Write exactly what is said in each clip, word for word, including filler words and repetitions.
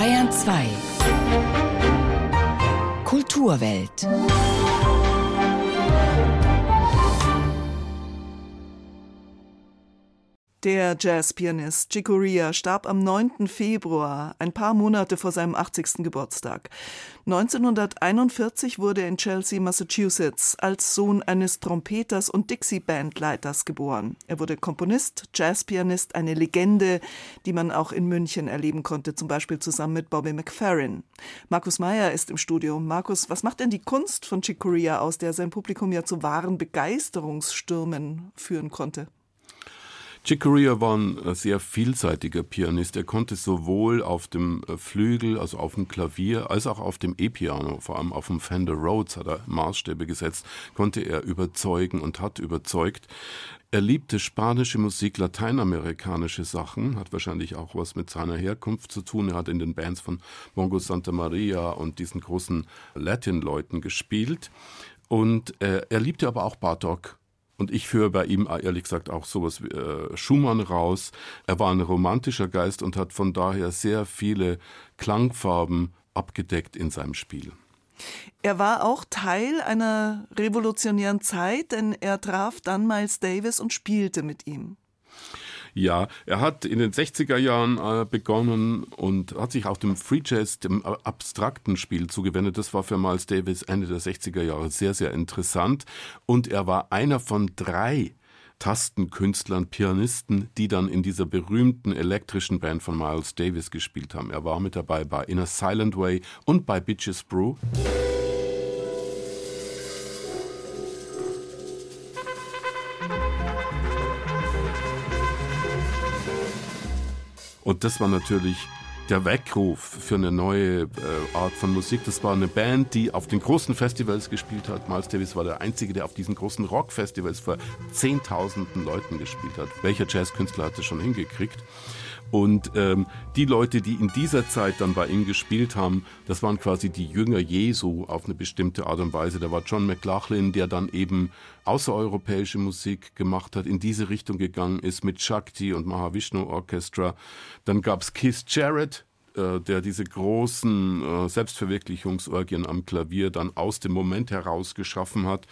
Bayern zwei. Kulturwelt. Der Jazzpianist Chick Corea starb am neunten Februar, ein paar Monate vor seinem achtzigsten Geburtstag. neunzehnhunderteinundvierzig wurde er in Chelsea, Massachusetts, als Sohn eines Trompeters und Dixie-Band-Leiters geboren. Er wurde Komponist, Jazzpianist, eine Legende, die man auch in München erleben konnte, zum Beispiel zusammen mit Bobby McFerrin. Markus Meyer ist im Studio. Markus, was macht denn die Kunst von Chick Corea aus, der sein Publikum ja zu wahren Begeisterungsstürmen führen konnte? Chick Corea war ein sehr vielseitiger Pianist. Er konnte sowohl auf dem Flügel, also auf dem Klavier, als auch auf dem E-Piano, vor allem auf dem Fender Rhodes hat er Maßstäbe gesetzt, konnte er überzeugen und hat überzeugt. Er liebte spanische Musik, lateinamerikanische Sachen, hat wahrscheinlich auch was mit seiner Herkunft zu tun. Er hat in den Bands von Mongo Santa Maria und diesen großen Latin-Leuten gespielt. Und äh, er liebte aber auch Bartók. Und ich führe bei ihm ehrlich gesagt auch sowas wie äh, Schumann raus. Er war ein romantischer Geist und hat von daher sehr viele Klangfarben abgedeckt in seinem Spiel. Er war auch Teil einer revolutionären Zeit, denn er traf dann Miles Davis und spielte mit ihm. Ja, er hat in den sechziger Jahren äh, begonnen und hat sich auch dem Free Jazz, dem äh, abstrakten Spiel zugewendet. Das war für Miles Davis Ende der sechziger Jahre sehr, sehr interessant. Und er war einer von drei Tastenkünstlern, Pianisten, die dann in dieser berühmten elektrischen Band von Miles Davis gespielt haben. Er war mit dabei bei In a Silent Way und bei Bitches Brew. Und das war natürlich der Weckruf für eine neue äh, Art von Musik. Das war eine Band, die auf den großen Festivals gespielt hat. Miles Davis war der Einzige, der auf diesen großen Rockfestivals vor Zehntausenden Leuten gespielt hat. Welcher Jazzkünstler hat das schon hingekriegt? Und ähm, die Leute, die in dieser Zeit dann bei ihm gespielt haben, das waren quasi die Jünger Jesu auf eine bestimmte Art und Weise. Da war John McLaughlin, der dann eben außereuropäische Musik gemacht hat, in diese Richtung gegangen ist mit Shakti und Mahavishnu Orchestra. Dann gab's Keith Jarrett, äh, der diese großen äh, Selbstverwirklichungsorgien am Klavier dann aus dem Moment heraus geschaffen hat.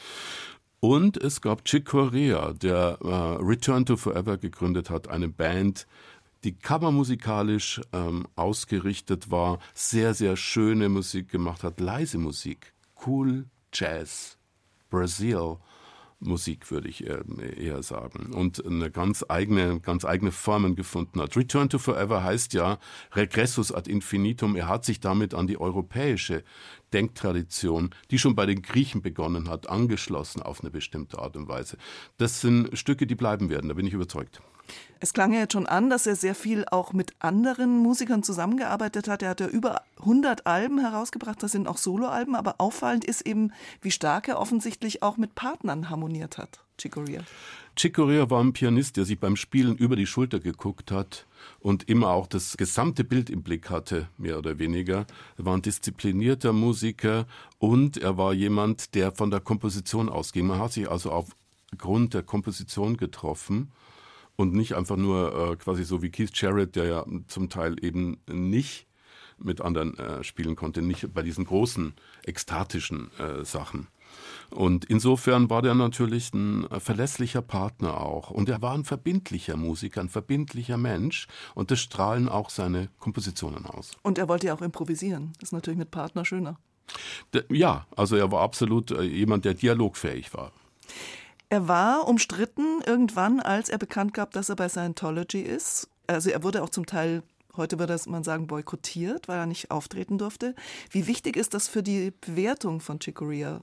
Und es gab Chick Corea, der äh, Return to Forever gegründet hat, eine Band, die kammermusikalisch ähm, ausgerichtet war, sehr, sehr schöne Musik gemacht hat, leise Musik, cool Jazz, Brazil Musik würde ich eher, eher sagen und eine ganz eigene, ganz eigene Formen gefunden hat. Return to Forever heißt ja Regressus ad infinitum. Er hat sich damit an die europäische Denktradition, die schon bei den Griechen begonnen hat, angeschlossen auf eine bestimmte Art und Weise. Das sind Stücke, die bleiben werden, da bin ich überzeugt. Es klang ja jetzt schon an, dass er sehr viel auch mit anderen Musikern zusammengearbeitet hat. Er hat ja über hundert Alben herausgebracht, das sind auch Soloalben, aber auffallend ist eben, wie stark er offensichtlich auch mit Partnern harmoniert hat, Chick Corea. Chick Corea war ein Pianist, der sich beim Spielen über die Schulter geguckt hat und immer auch das gesamte Bild im Blick hatte, mehr oder weniger. Er war ein disziplinierter Musiker und er war jemand, der von der Komposition ausging. Man hat sich also aufgrund der Komposition getroffen. Und nicht einfach nur äh, quasi so wie Keith Jarrett, der ja zum Teil eben nicht mit anderen äh, spielen konnte, nicht bei diesen großen, ekstatischen äh, Sachen. Und insofern war der natürlich ein äh, verlässlicher Partner auch. Und er war ein verbindlicher Musiker, ein verbindlicher Mensch. Und das strahlen auch seine Kompositionen aus. Und er wollte ja auch improvisieren. Das ist natürlich mit Partner schöner. De, ja, also er war absolut äh, jemand, der dialogfähig war. Er war umstritten irgendwann, als er bekannt gab, dass er bei Scientology ist. Also er wurde auch zum Teil, heute würde man sagen, boykottiert, weil er nicht auftreten durfte. Wie wichtig ist das für die Bewertung von Chick Corea?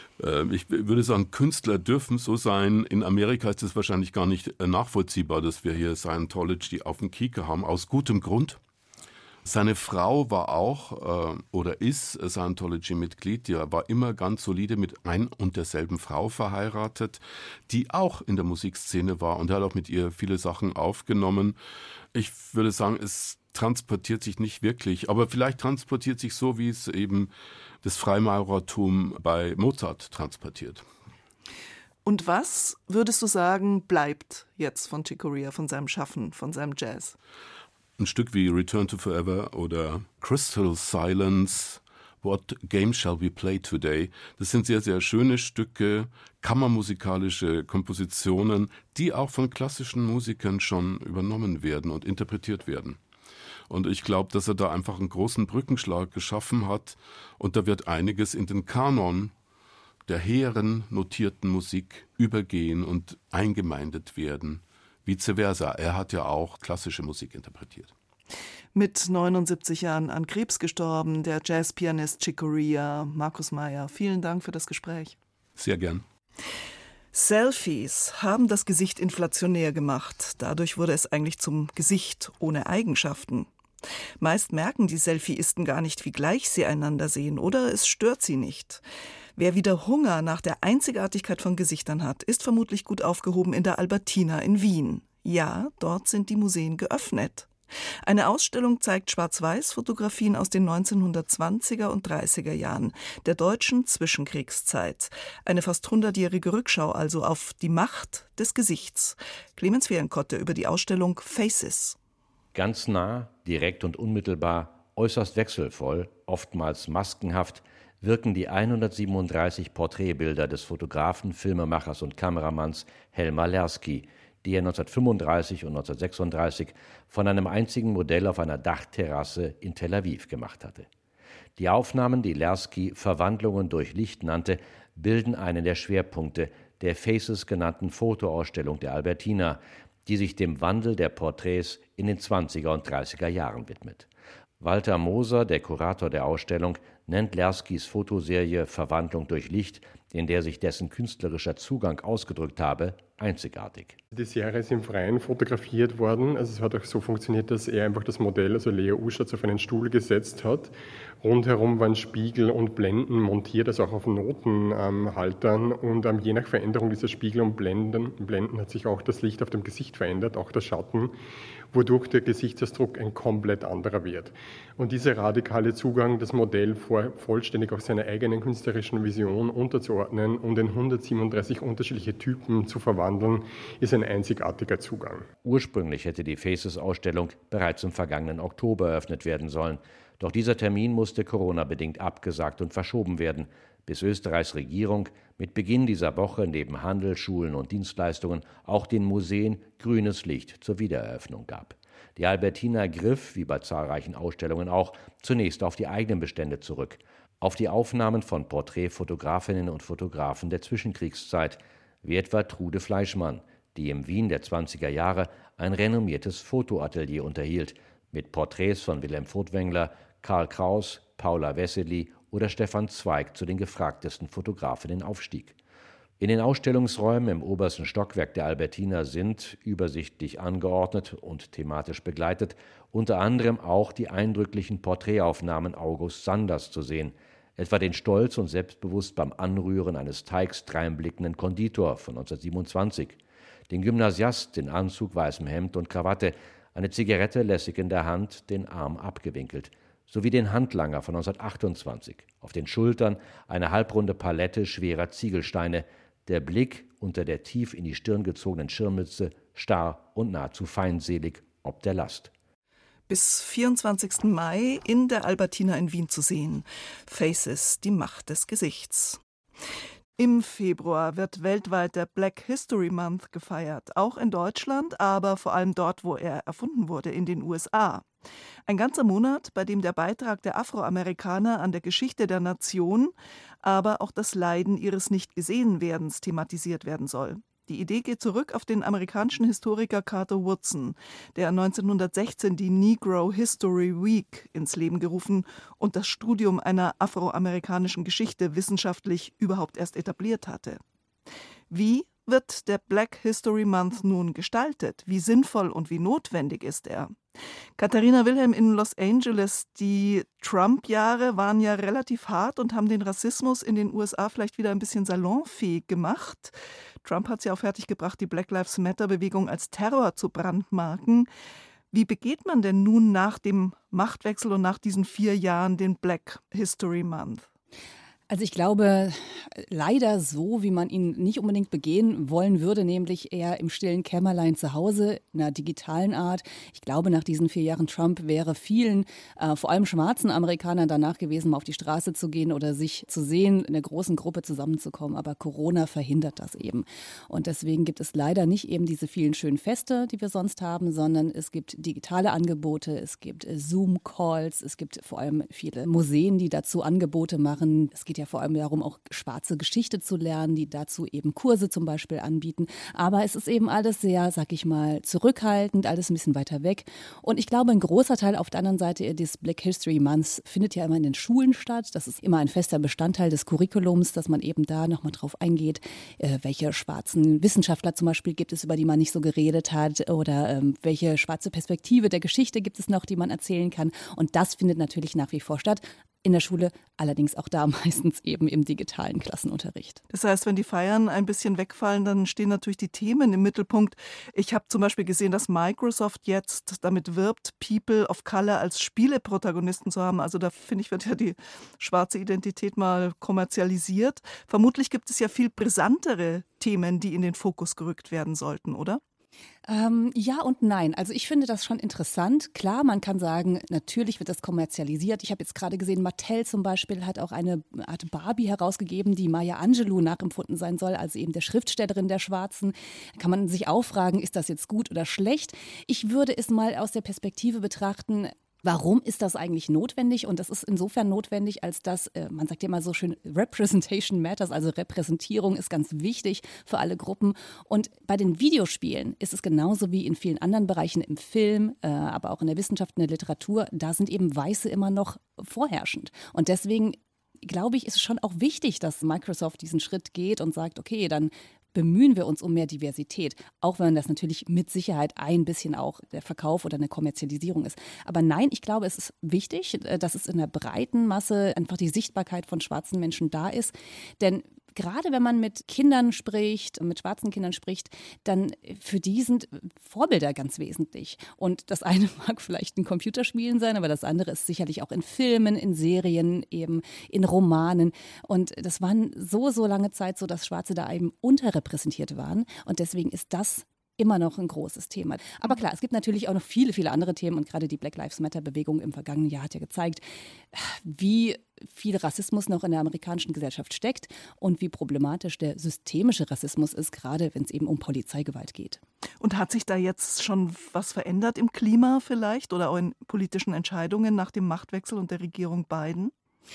Ich würde sagen, Künstler dürfen so sein. In Amerika ist es wahrscheinlich gar nicht nachvollziehbar, dass wir hier Scientology auf dem Kieker haben, aus gutem Grund. Seine Frau war auch äh, oder ist Scientology-Mitglied. Die war immer ganz solide mit ein und derselben Frau verheiratet, die auch in der Musikszene war und er hat auch mit ihr viele Sachen aufgenommen. Ich würde sagen, es transportiert sich nicht wirklich, aber vielleicht transportiert sich so, wie es eben das Freimaurertum bei Mozart transportiert. Und was, würdest du sagen, bleibt jetzt von Chick Corea, von seinem Schaffen, von seinem Jazz? Ein Stück wie Return to Forever oder Crystal Silence, What Game Shall We Play Today? Das sind sehr, sehr schöne Stücke, kammermusikalische Kompositionen, die auch von klassischen Musikern schon übernommen werden und interpretiert werden. Und ich glaube, dass er da einfach einen großen Brückenschlag geschaffen hat und da wird einiges in den Kanon der hehren notierten Musik übergehen und eingemeindet werden. Vice versa. Er hat ja auch klassische Musik interpretiert. Mit neunundsiebzig Jahren an Krebs gestorben, der Jazzpianist Chick Corea. Markus Meier, vielen Dank für das Gespräch. Sehr gern. Selfies haben das Gesicht inflationär gemacht. Dadurch wurde es eigentlich zum Gesicht ohne Eigenschaften. Meist merken die Selfieisten gar nicht, wie gleich sie einander sehen, oder es stört sie nicht. Wer wieder Hunger nach der Einzigartigkeit von Gesichtern hat, ist vermutlich gut aufgehoben in der Albertina in Wien. Ja, dort sind die Museen geöffnet. Eine Ausstellung zeigt Schwarz-Weiß-Fotografien aus den neunzehnhundertzwanziger und dreißiger Jahren, der deutschen Zwischenkriegszeit. Eine fast hundertjährige Rückschau also auf die Macht des Gesichts. Clemens Fehrenkotte über die Ausstellung Faces. Ganz nah, direkt und unmittelbar, äußerst wechselvoll, oftmals maskenhaft, wirken die hundertsiebenunddreißig Porträtbilder des Fotografen, Filmemachers und Kameramanns Helmer Lersky, die er neunzehnhundertfünfunddreißig und neunzehnhundertsechsunddreißig von einem einzigen Modell auf einer Dachterrasse in Tel Aviv gemacht hatte. Die Aufnahmen, die Lersky Verwandlungen durch Licht nannte, bilden einen der Schwerpunkte der Faces genannten Fotoausstellung der Albertina, die sich dem Wandel der Porträts in den zwanziger und dreißiger Jahren widmet. Walter Moser, der Kurator der Ausstellung, nennt Lerskys Fotoserie Verwandlung durch Licht, in der sich dessen künstlerischer Zugang ausgedrückt habe, einzigartig. Die Serie ist im Freien fotografiert worden. Also es hat auch so funktioniert, dass er einfach das Modell, also Leo Uschatz, auf einen Stuhl gesetzt hat. Rundherum waren Spiegel und Blenden montiert, also auch auf Notenhaltern. Und ähm, je nach Veränderung dieser Spiegel und Blenden, Blenden hat sich auch das Licht auf dem Gesicht verändert, auch der Schatten, wodurch der Gesichtsausdruck ein komplett anderer wird. Und dieser radikale Zugang, das Modell vor, vollständig auf seiner eigenen künstlerischen Vision unterzuordnen und in hundertsiebenunddreißig unterschiedliche Typen zu verwandeln, ist ein einzigartiger Zugang. Ursprünglich hätte die Faces-Ausstellung bereits im vergangenen Oktober eröffnet werden sollen. Doch dieser Termin musste Corona-bedingt abgesagt und verschoben werden, bis Österreichs Regierung mit Beginn dieser Woche neben Handel, Schulen und Dienstleistungen auch den Museen grünes Licht zur Wiedereröffnung gab. Die Albertina griff, wie bei zahlreichen Ausstellungen auch, zunächst auf die eigenen Bestände zurück, auf die Aufnahmen von Porträtfotografinnen und Fotografen der Zwischenkriegszeit, wie etwa Trude Fleischmann, die im Wien der zwanziger Jahre ein renommiertes Fotoatelier unterhielt, mit Porträts von Wilhelm Furtwängler, Karl Kraus, Paula Wessely oder Stefan Zweig zu den gefragtesten Fotografinnen aufstieg. In den Ausstellungsräumen im obersten Stockwerk der Albertina sind, übersichtlich angeordnet und thematisch begleitet, unter anderem auch die eindrücklichen Porträtaufnahmen August Sanders zu sehen, etwa den stolz und selbstbewusst beim Anrühren eines Teigs dreinblickenden Konditor von neunzehnhundertsiebenundzwanzig, den Gymnasiast in Anzug, weißem Hemd und Krawatte, eine Zigarette lässig in der Hand, den Arm abgewinkelt, sowie den Handlanger von neunzehnhundertachtundzwanzig, auf den Schultern eine halbrunde Palette schwerer Ziegelsteine, der Blick unter der tief in die Stirn gezogenen Schirmmütze starr und nahezu feindselig ob der Last. Bis vierundzwanzigsten Mai in der Albertina in Wien zu sehen. Faces, die Macht des Gesichts. Im Februar wird weltweit der Black History Month gefeiert, auch in Deutschland, aber vor allem dort, wo er erfunden wurde, in den U S A. Ein ganzer Monat, bei dem der Beitrag der Afroamerikaner an der Geschichte der Nation, aber auch das Leiden ihres Nicht-Gesehen-Werdens thematisiert werden soll. Die Idee geht zurück auf den amerikanischen Historiker Carter Woodson, der neunzehnhundertsechzehn die Negro History Week ins Leben gerufen und das Studium einer afroamerikanischen Geschichte wissenschaftlich überhaupt erst etabliert hatte. Wie wird der Black History Month nun gestaltet? Wie sinnvoll und wie notwendig ist er? Katharina Wilhelm in Los Angeles, die Trump-Jahre waren ja relativ hart und haben den Rassismus in den U S A vielleicht wieder ein bisschen salonfähig gemacht. Trump hat es ja auch fertiggebracht, die Black Lives Matter-Bewegung als Terror zu brandmarken. Wie begeht man denn nun nach dem Machtwechsel und nach diesen vier Jahren den Black History Month? Also ich glaube, leider so, wie man ihn nicht unbedingt begehen wollen würde, nämlich eher im stillen Kämmerlein zu Hause, in einer digitalen Art. Ich glaube, nach diesen vier Jahren Trump wäre vielen, äh, vor allem schwarzen Amerikanern, danach gewesen, mal auf die Straße zu gehen oder sich zu sehen, in einer großen Gruppe zusammenzukommen. Aber Corona verhindert das eben. Und deswegen gibt es leider nicht eben diese vielen schönen Feste, die wir sonst haben, sondern es gibt digitale Angebote, es gibt Zoom-Calls, es gibt vor allem viele Museen, die dazu Angebote machen. Es geht ja vor allem darum, auch schwarze Geschichte zu lernen, die dazu eben Kurse zum Beispiel anbieten. Aber es ist eben alles sehr, sag ich mal, zurückhaltend, alles ein bisschen weiter weg. Und ich glaube, ein großer Teil auf der anderen Seite des Black History Months findet ja immer in den Schulen statt. Das ist immer ein fester Bestandteil des Curriculums, dass man eben da nochmal drauf eingeht, äh, welche schwarzen Wissenschaftler zum Beispiel gibt es, über die man nicht so geredet hat, oder ähm, welche schwarze Perspektive der Geschichte gibt es noch, die man erzählen kann. Und das findet natürlich nach wie vor statt. In der Schule, allerdings auch da meistens eben im digitalen Klassenunterricht. Das heißt, wenn die Feiern ein bisschen wegfallen, dann stehen natürlich die Themen im Mittelpunkt. Ich habe zum Beispiel gesehen, dass Microsoft jetzt damit wirbt, People of Color als Spieleprotagonisten zu haben. Also da finde ich, wird ja die schwarze Identität mal kommerzialisiert. Vermutlich gibt es ja viel brisantere Themen, die in den Fokus gerückt werden sollten, oder? Ähm, ja und nein. Also ich finde das schon interessant. Klar, man kann sagen, natürlich wird das kommerzialisiert. Ich habe jetzt gerade gesehen, Mattel zum Beispiel hat auch eine Art Barbie herausgegeben, die Maya Angelou nachempfunden sein soll, also eben der Schriftstellerin der Schwarzen. Da kann man sich auch fragen, ist das jetzt gut oder schlecht? Ich würde es mal aus der Perspektive betrachten, warum ist das eigentlich notwendig? Und das ist insofern notwendig, als dass, äh, man sagt ja immer so schön, Representation matters, also Repräsentierung ist ganz wichtig für alle Gruppen. Und bei den Videospielen ist es genauso wie in vielen anderen Bereichen im Film, äh, aber auch in der Wissenschaft, in der Literatur, da sind eben Weiße immer noch vorherrschend. Und deswegen glaube ich, ist es schon auch wichtig, dass Microsoft diesen Schritt geht und sagt, okay, dann bemühen wir uns um mehr Diversität, auch wenn das natürlich mit Sicherheit ein bisschen auch der Verkauf oder eine Kommerzialisierung ist. Aber nein, ich glaube, es ist wichtig, dass es in der breiten Masse einfach die Sichtbarkeit von schwarzen Menschen da ist, denn gerade wenn man mit Kindern spricht, mit schwarzen Kindern spricht, dann für die sind Vorbilder ganz wesentlich. Und das eine mag vielleicht ein Computerspielen sein, aber das andere ist sicherlich auch in Filmen, in Serien, eben in Romanen. Und das waren so, so lange Zeit so, dass Schwarze da eben unterrepräsentiert waren. Und deswegen ist das immer noch ein großes Thema. Aber klar, es gibt natürlich auch noch viele, viele andere Themen und gerade die Black Lives Matter-Bewegung im vergangenen Jahr hat ja gezeigt, wie viel Rassismus noch in der amerikanischen Gesellschaft steckt und wie problematisch der systemische Rassismus ist, gerade wenn es eben um Polizeigewalt geht. Und hat sich da jetzt schon was verändert im Klima vielleicht oder auch in politischen Entscheidungen nach dem Machtwechsel und der Regierung Biden?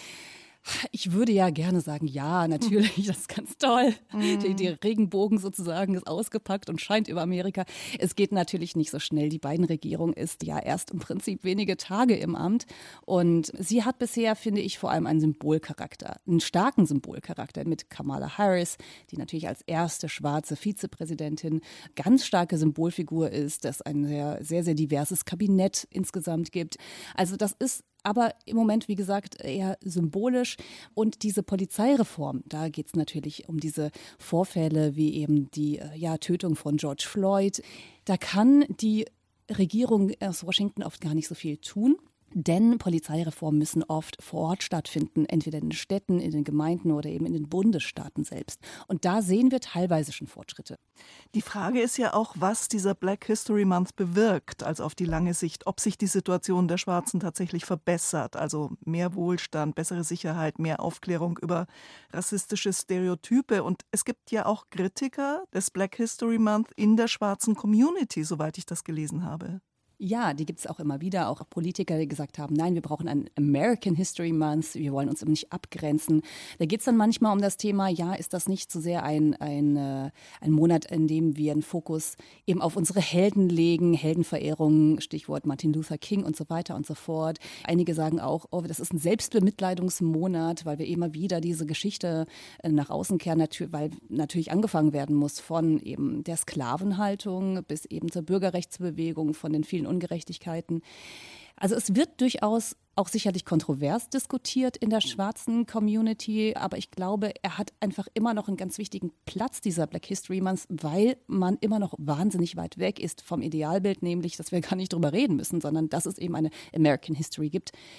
Ich würde ja gerne sagen, ja, natürlich, das ist ganz toll. Mm. Die, die Regenbogen sozusagen ist ausgepackt und scheint über Amerika. Es geht natürlich nicht so schnell. Die Biden-Regierung ist ja erst im Prinzip wenige Tage im Amt. Und sie hat bisher, finde ich, vor allem einen Symbolcharakter, einen starken Symbolcharakter mit Kamala Harris, die natürlich als erste schwarze Vizepräsidentin ganz starke Symbolfigur ist, dass ein sehr, sehr, sehr diverses Kabinett insgesamt gibt. Also das ist aber im Moment, wie gesagt, eher symbolisch. Und diese Polizeireform, da geht es natürlich um diese Vorfälle wie eben die ja, Tötung von George Floyd. Da kann die Regierung aus Washington oft gar nicht so viel tun. Denn Polizeireformen müssen oft vor Ort stattfinden, entweder in den Städten, in den Gemeinden oder eben in den Bundesstaaten selbst. Und da sehen wir teilweise schon Fortschritte. Die Frage ist ja auch, was dieser Black History Month bewirkt, also auf die lange Sicht, ob sich die Situation der Schwarzen tatsächlich verbessert, also mehr Wohlstand, bessere Sicherheit, mehr Aufklärung über rassistische Stereotype. Und es gibt ja auch Kritiker des Black History Month in der schwarzen Community, soweit ich das gelesen habe. Ja, die gibt es auch immer wieder, auch Politiker, die gesagt haben, nein, wir brauchen einen American History Month, wir wollen uns eben nicht abgrenzen. Da geht es dann manchmal um das Thema, ja, ist das nicht so sehr ein, ein, äh, ein Monat, in dem wir einen Fokus eben auf unsere Helden legen, Heldenverehrung, Stichwort Martin Luther King und so weiter und so fort. Einige sagen auch, oh, das ist ein Selbstbemitleidungsmonat, weil wir immer wieder diese Geschichte nach außen kehren, weil natürlich angefangen werden muss von eben der Sklavenhaltung bis eben zur Bürgerrechtsbewegung, von den vielen Ungerechtigkeiten. Also es wird durchaus auch sicherlich kontrovers diskutiert in der schwarzen Community, aber ich glaube, er hat einfach immer noch einen ganz wichtigen Platz, dieser Black History Month, weil man immer noch wahnsinnig weit weg ist vom Idealbild, nämlich, dass wir gar nicht drüber reden müssen, sondern dass es eben eine American History gibt.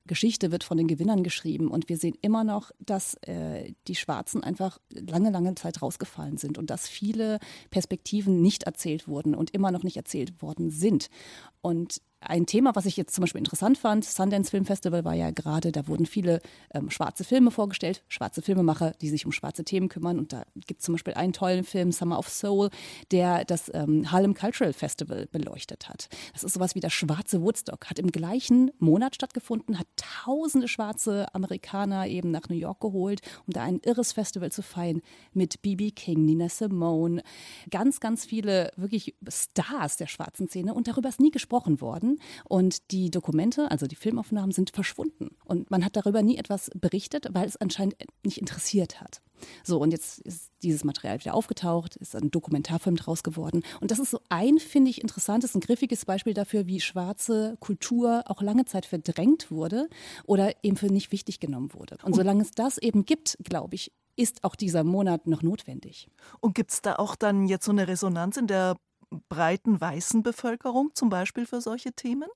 Geschichte wird von den Gewinnern geschrieben und wir sehen immer noch, dass äh, die Schwarzen einfach lange, lange Zeit rausgefallen sind und dass viele Perspektiven nicht erzählt wurden und immer noch nicht erzählt worden sind. Und ein Thema, was ich jetzt zum Beispiel interessant fand, Sundance Film Festival war ja gerade, da wurden viele ähm, schwarze Filme vorgestellt, schwarze Filmemacher, die sich um schwarze Themen kümmern. Und da gibt es zum Beispiel einen tollen Film, Summer of Soul, der das ähm, Harlem Cultural Festival beleuchtet hat. Das ist sowas wie das schwarze Woodstock, hat im gleichen Monat stattgefunden, hat tausende schwarze Amerikaner eben nach New York geholt, um da ein irres Festival zu feiern mit B B King, Nina Simone, ganz, ganz viele wirklich Stars der schwarzen Szene und darüber ist nie gesprochen worden. Und die Dokumente, also die Filmaufnahmen, sind verschwunden. Und man hat darüber nie etwas berichtet, weil es anscheinend nicht interessiert hat. So, und jetzt ist dieses Material wieder aufgetaucht, ist ein Dokumentarfilm draus geworden. Und das ist so ein, finde ich, interessantes und griffiges Beispiel dafür, wie schwarze Kultur auch lange Zeit verdrängt wurde oder eben für nicht wichtig genommen wurde. Und solange es das eben gibt, glaube ich, ist auch dieser Monat noch notwendig. Und gibt es da auch dann jetzt so eine Resonanz in der breiten weißen Bevölkerung zum Beispiel für solche Themen?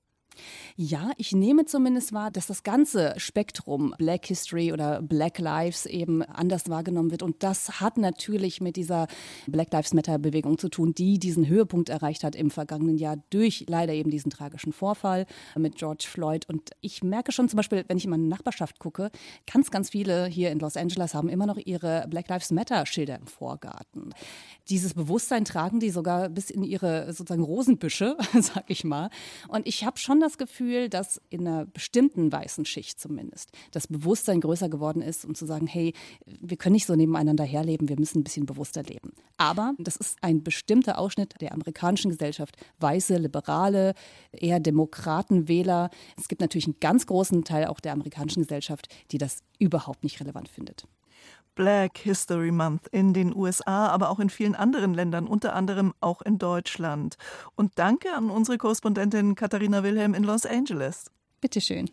Ja, ich nehme zumindest wahr, dass das ganze Spektrum Black History oder Black Lives eben anders wahrgenommen wird. Und das hat natürlich mit dieser Black Lives Matter-Bewegung zu tun, die diesen Höhepunkt erreicht hat im vergangenen Jahr durch leider eben diesen tragischen Vorfall mit George Floyd. Und ich merke schon zum Beispiel, wenn ich in meine Nachbarschaft gucke, ganz, ganz viele hier in Los Angeles haben immer noch ihre Black Lives Matter-Schilder im Vorgarten. Dieses Bewusstsein tragen die sogar bis in ihre sozusagen Rosenbüsche, sag ich mal. Und ich habe schon das Gefühl, dass in einer bestimmten weißen Schicht zumindest das Bewusstsein größer geworden ist, um zu sagen, hey, wir können nicht so nebeneinander herleben, wir müssen ein bisschen bewusster leben. Aber das ist ein bestimmter Ausschnitt der amerikanischen Gesellschaft, weiße, liberale, eher Demokratenwähler. Es gibt natürlich einen ganz großen Teil auch der amerikanischen Gesellschaft, die das überhaupt nicht relevant findet. Black History Month in den U S A, aber auch in vielen anderen Ländern, unter anderem auch in Deutschland. Und danke an unsere Korrespondentin Katharina Wilhelm in Los Angeles. Bitteschön.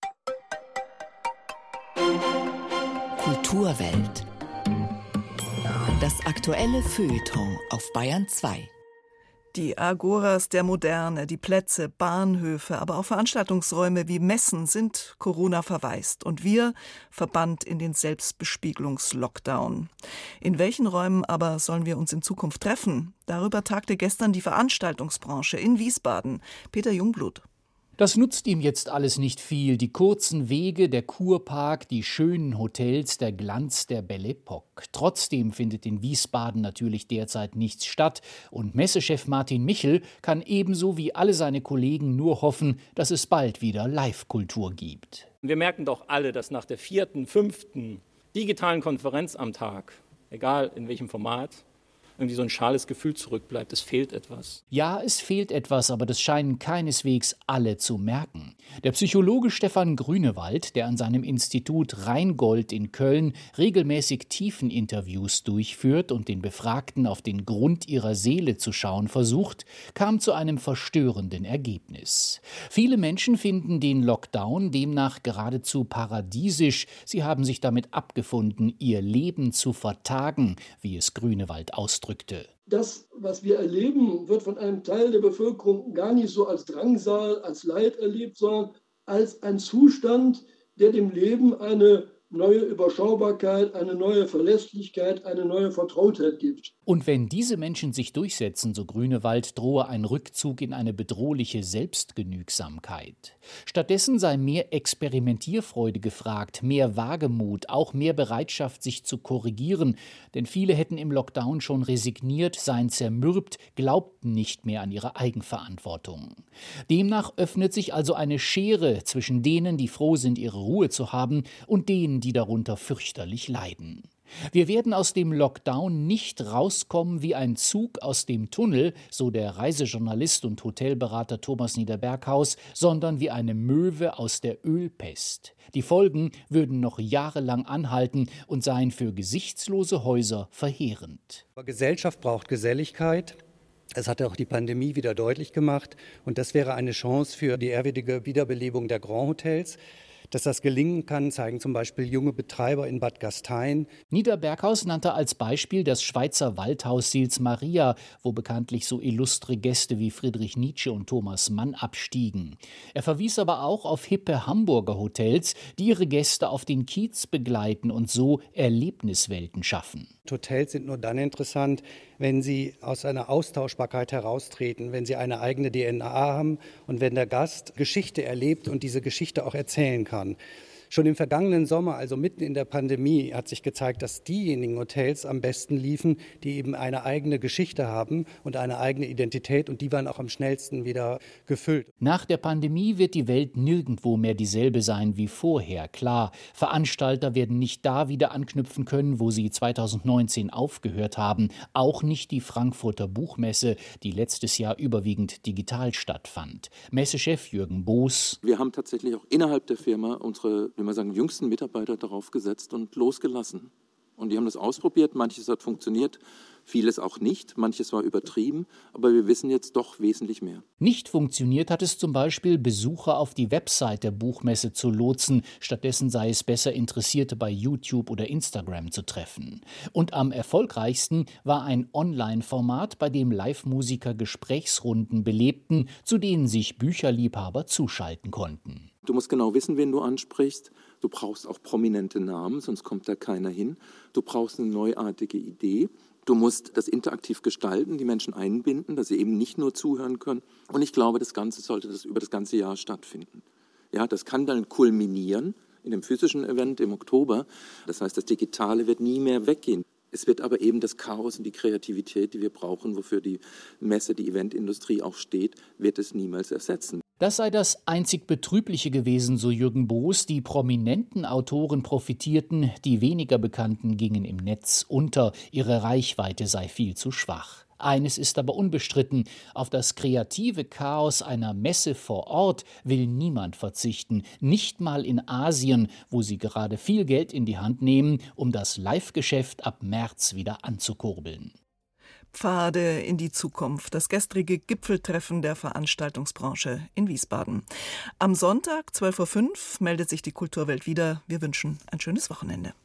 Kulturwelt. Das aktuelle Feuilleton auf Bayern zwei. Die Agoras der Moderne, die Plätze, Bahnhöfe, aber auch Veranstaltungsräume wie Messen sind Corona verwaist und wir verbannt in den Selbstbespiegelungs-Lockdown. In welchen Räumen aber sollen wir uns in Zukunft treffen? Darüber tagte gestern die Veranstaltungsbranche in Wiesbaden. Peter Jungblut. Das nutzt ihm jetzt alles nicht viel. Die kurzen Wege, der Kurpark, die schönen Hotels, der Glanz der Belle Époque. Trotzdem findet in Wiesbaden natürlich derzeit nichts statt. Und Messechef Martin Michel kann ebenso wie alle seine Kollegen nur hoffen, dass es bald wieder Live-Kultur gibt. Wir merken doch alle, dass nach der vierten, fünften digitalen Konferenz am Tag, egal in welchem Format, irgendwie so ein schales Gefühl zurückbleibt. Es fehlt etwas. Ja, es fehlt etwas, aber das scheinen keineswegs alle zu merken. Der Psychologe Stefan Grünewald, der an seinem Institut Rheingold in Köln regelmäßig Tiefeninterviews durchführt und den Befragten auf den Grund ihrer Seele zu schauen versucht, kam zu einem verstörenden Ergebnis. Viele Menschen finden den Lockdown demnach geradezu paradiesisch. Sie haben sich damit abgefunden, ihr Leben zu vertagen, wie es Grünewald ausdrückt. Das, was wir erleben, wird von einem Teil der Bevölkerung gar nicht so als Drangsal, als Leid erlebt, sondern als ein Zustand, der dem Leben eine neue Überschaubarkeit, eine neue Verlässlichkeit, eine neue Vertrautheit gibt. Und wenn diese Menschen sich durchsetzen, so Grünewald, drohe ein Rückzug in eine bedrohliche Selbstgenügsamkeit. Stattdessen sei mehr Experimentierfreude gefragt, mehr Wagemut, auch mehr Bereitschaft, sich zu korrigieren. Denn viele hätten im Lockdown schon resigniert, seien zermürbt, glaubten nicht mehr an ihre Eigenverantwortung. Demnach öffnet sich also eine Schere zwischen denen, die froh sind, ihre Ruhe zu haben, und denen, die darunter fürchterlich leiden. Wir werden aus dem Lockdown nicht rauskommen wie ein Zug aus dem Tunnel, so der Reisejournalist und Hotelberater Thomas Niederberghaus, sondern wie eine Möwe aus der Ölpest. Die Folgen würden noch jahrelang anhalten und seien für gesichtslose Häuser verheerend. Gesellschaft braucht Geselligkeit. Das hat auch die Pandemie wieder deutlich gemacht. Und das wäre eine Chance für die ehrwürdige Wiederbelebung der Grand Hotels. Dass das gelingen kann, zeigen zum Beispiel junge Betreiber in Bad Gastein. Niederberghaus nannte als Beispiel das Schweizer Waldhaus Sils Maria, wo bekanntlich so illustre Gäste wie Friedrich Nietzsche und Thomas Mann abstiegen. Er verwies aber auch auf hippe Hamburger Hotels, die ihre Gäste auf den Kiez begleiten und so Erlebniswelten schaffen. Hotels sind nur dann interessant, wenn sie aus einer Austauschbarkeit heraustreten, wenn sie eine eigene D N A haben und wenn der Gast Geschichte erlebt und diese Geschichte auch erzählen kann. Schon im vergangenen Sommer, also mitten in der Pandemie, hat sich gezeigt, dass diejenigen Hotels am besten liefen, die eben eine eigene Geschichte haben und eine eigene Identität, und die waren auch am schnellsten wieder gefüllt. Nach der Pandemie wird die Welt nirgendwo mehr dieselbe sein wie vorher. Klar, Veranstalter werden nicht da wieder anknüpfen können, wo sie zweitausendneunzehn aufgehört haben. Auch nicht die Frankfurter Buchmesse, die letztes Jahr überwiegend digital stattfand. Messechef Jürgen Boos: Wir haben tatsächlich auch innerhalb der Firma unsere, wie man sagen, jüngsten Mitarbeiter darauf gesetzt und losgelassen. Und die haben das ausprobiert, manches hat funktioniert, vieles auch nicht, manches war übertrieben, aber wir wissen jetzt doch wesentlich mehr. Nicht funktioniert hat es zum Beispiel, Besucher auf die Website der Buchmesse zu lotsen, stattdessen sei es besser, Interessierte bei YouTube oder Instagram zu treffen. Und am erfolgreichsten war ein Online-Format, bei dem Live-Musiker Gesprächsrunden belebten, zu denen sich Bücherliebhaber zuschalten konnten. Du musst genau wissen, wen du ansprichst. Du brauchst auch prominente Namen, sonst kommt da keiner hin. Du brauchst eine neuartige Idee. Du musst das interaktiv gestalten, die Menschen einbinden, dass sie eben nicht nur zuhören können. Und ich glaube, das Ganze sollte das über das ganze Jahr stattfinden. Ja, das kann dann kulminieren in dem physischen Event im Oktober. Das heißt, das Digitale wird nie mehr weggehen. Es wird aber eben das Chaos und die Kreativität, die wir brauchen, wofür die Messe, die Eventindustrie auch steht, wird es niemals ersetzen. Das sei das einzig Betrübliche gewesen, so Jürgen Boos. Die prominenten Autoren profitierten, die weniger Bekannten gingen im Netz unter. Ihre Reichweite sei viel zu schwach. Eines ist aber unbestritten: Auf das kreative Chaos einer Messe vor Ort will niemand verzichten. Nicht mal in Asien, wo sie gerade viel Geld in die Hand nehmen, um das Live-Geschäft ab März wieder anzukurbeln. Pfade in die Zukunft, das gestrige Gipfeltreffen der Veranstaltungsbranche in Wiesbaden. Am Sonntag, zwölf Uhr fünf, meldet sich die Kulturwelt wieder. Wir wünschen ein schönes Wochenende.